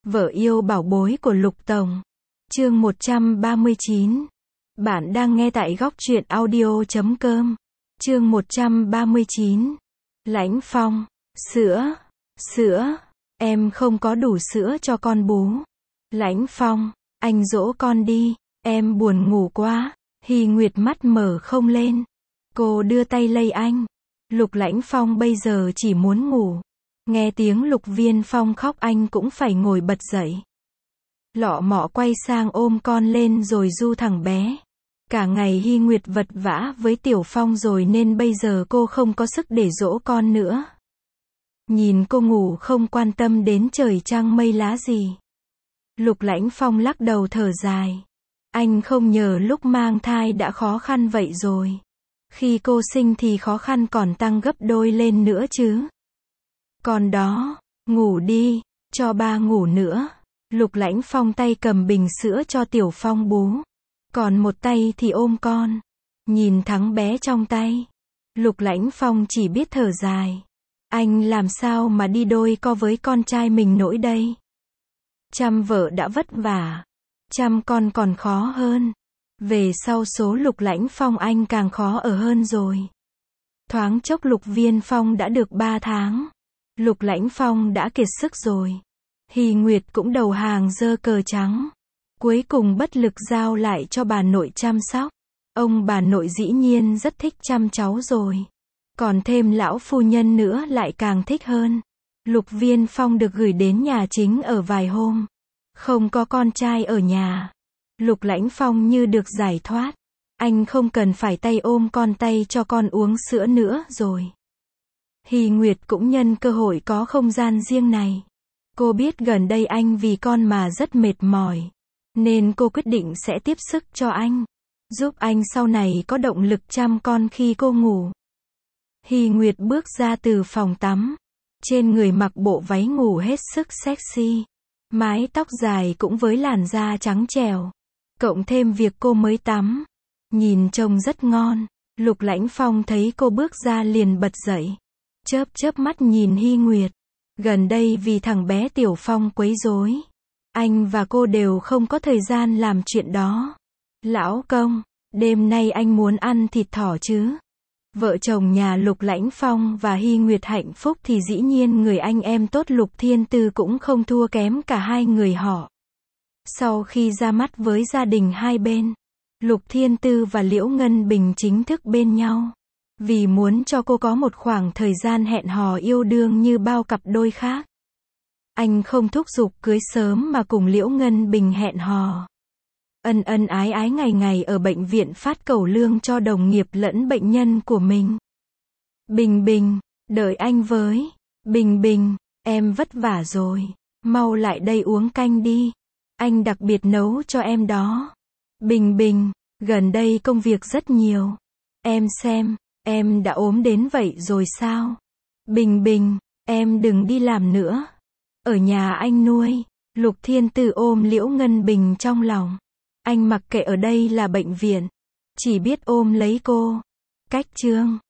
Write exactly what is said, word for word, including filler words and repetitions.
Vợ yêu bảo bối của Lục Tổng. Chương một trăm ba mươi chín. Bạn đang nghe tại góc truyện audio chấm com. Chương một trăm ba mươi chín. Lãnh Phong. Sữa. Sữa. Em không có đủ sữa cho con bú. Lãnh Phong. Anh dỗ con đi. Em buồn ngủ quá. Hy Nguyệt mắt mở không lên. Cô đưa tay lay anh. Lục Lãnh Phong bây giờ chỉ muốn ngủ. Nghe tiếng Lục Viên Phong khóc anh cũng phải ngồi bật dậy. Lọ mọ quay sang ôm con lên rồi du thằng bé. Cả ngày Hy Nguyệt vật vã với Tiểu Phong rồi nên bây giờ cô không có sức để dỗ con nữa. Nhìn cô ngủ không quan tâm đến trời trăng mây lá gì. Lục Lãnh Phong lắc đầu thở dài. Anh không ngờ lúc mang thai đã khó khăn vậy rồi. Khi cô sinh thì khó khăn còn tăng gấp đôi lên nữa chứ. Còn đó, ngủ đi, cho ba ngủ nữa. Lục Lãnh Phong tay cầm bình sữa cho Tiểu Phong bú. Còn một tay thì ôm con. Nhìn thằng bé trong tay. Lục Lãnh Phong chỉ biết thở dài. Anh làm sao mà đi đôi co với con trai mình nổi đây. Chăm vợ đã vất vả. Chăm con còn khó hơn. Về sau số Lục Lãnh Phong anh càng khó ở hơn rồi. Thoáng chốc Lục Viên Phong đã được ba tháng. Lục Lãnh Phong đã kiệt sức rồi. Hy Nguyệt cũng đầu hàng giơ cờ trắng. Cuối cùng bất lực giao lại cho bà nội chăm sóc. Ông bà nội dĩ nhiên rất thích chăm cháu rồi. Còn thêm lão phu nhân nữa lại càng thích hơn. Lục Viên Phong được gửi đến nhà chính ở vài hôm. Không có con trai ở nhà. Lục Lãnh Phong như được giải thoát. Anh không cần phải tay ôm con tay cho con uống sữa nữa rồi. Hy Nguyệt cũng nhân cơ hội có không gian riêng này. Cô biết gần đây anh vì con mà rất mệt mỏi. Nên cô quyết định sẽ tiếp sức cho anh. Giúp anh sau này có động lực chăm con khi cô ngủ. Hy Nguyệt bước ra từ phòng tắm. Trên người mặc bộ váy ngủ hết sức sexy. Mái tóc dài cũng với làn da trắng trẻo. Cộng thêm việc cô mới tắm. Nhìn trông rất ngon. Lục Lãnh Phong thấy cô bước ra liền bật dậy. Chớp chớp mắt nhìn Hy Nguyệt. Gần đây vì thằng bé Tiểu Phong quấy rối. Anh và cô đều không có thời gian làm chuyện đó. Lão công, đêm nay anh muốn ăn thịt thỏ chứ? Vợ chồng nhà Lục Lãnh Phong và Hy Nguyệt hạnh phúc thì dĩ nhiên người anh em tốt Lục Thiên Tư cũng không thua kém cả hai người họ. Sau khi ra mắt với gia đình hai bên, Lục Thiên Tư và Liễu Ngân Bình chính thức bên nhau. Vì muốn cho cô có một khoảng thời gian hẹn hò yêu đương như bao cặp đôi khác. Anh không thúc giục cưới sớm mà cùng Liễu Ngân Bình hẹn hò. Ân ân ái ái ngày ngày ở bệnh viện phát cẩu lương cho đồng nghiệp lẫn bệnh nhân của mình. Bình Bình, đợi anh với. Bình Bình, em vất vả rồi. Mau lại đây uống canh đi. Anh đặc biệt nấu cho em đó. Bình Bình, gần đây công việc rất nhiều. Em xem, em đã ốm đến vậy rồi sao? Bình Bình, em đừng đi làm nữa. Ở nhà anh nuôi. Lục Thiên Tư ôm Liễu Ngân Bình trong lòng. Anh mặc kệ ở đây là bệnh viện. Chỉ biết ôm lấy cô. Cách chương.